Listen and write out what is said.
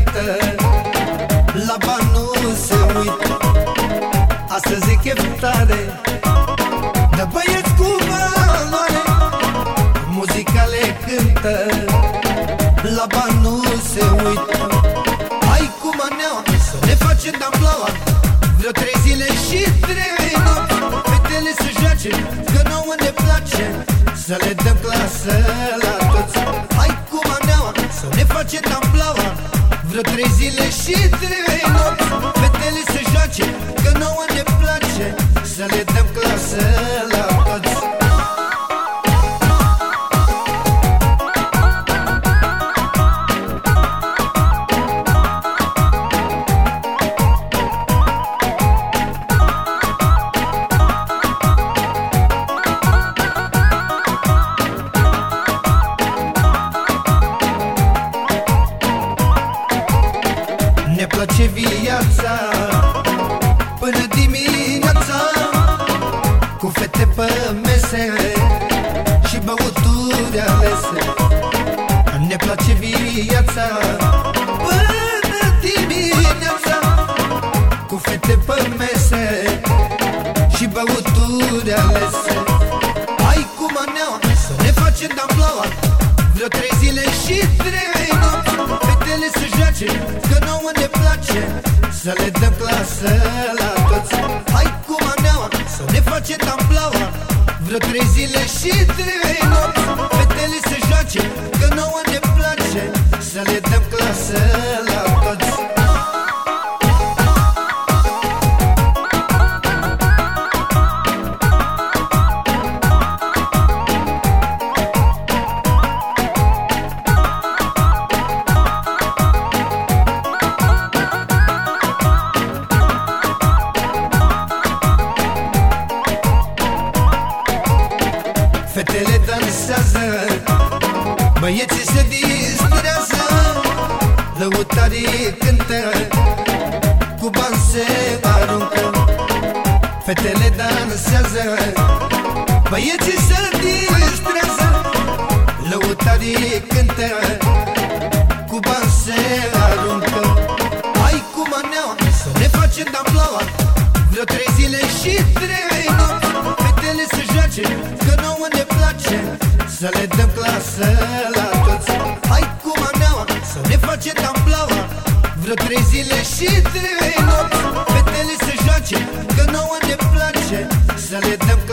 cântă, la bani nu se uită. Astăzi e chef tare, de băieți cu valoare, muzica le cântă, la bani nu se uită. Hai cu maneaua, să ne facem damplaua, vreo 3 zile și 3 nopți. Fetele să joace, că nouă ne place, să le dăm clasă la toți. Hai cu maneaua, să ne facem damplaua, vreo 3 zile și 3 nopți. Fetele să joace, că nouă ne place, să le dăm clasă la toți. Ne place viața până dimineața, cu fete pe mese și băuturi alese. Ne place viața până dimineața, cu fete pe mese și băuturi alese. Hai cu maneaua, să ne facem damplaua, vreo 3 zile și 3 nopți. Fetele să joace, că nouă ne place, să le dăm clasă la toți. Hai cu maneaua, să ne facem damplaua, vreo 3 zile și 3 nopți. Fetele să joace, că nouă ne place, să le dăm clasă la toți. Fetele dansează, băieții se distrează, lăutarii cântă, cu bani se aruncă. Fetele dansează, băieții se distrează, lăutarii cântă, cu bani se aruncă. Hai cu maneaua, să ne facem damplaua, vreo 3 zile și 3 nopți. Fetele să joace, că nouă ne place, să le dăm clasă la toți. Hai cu maneaua, să ne facem damplaua, vreo 3 zile și 3 nopți. Fetele să joace, că nouă ne place, să le dăm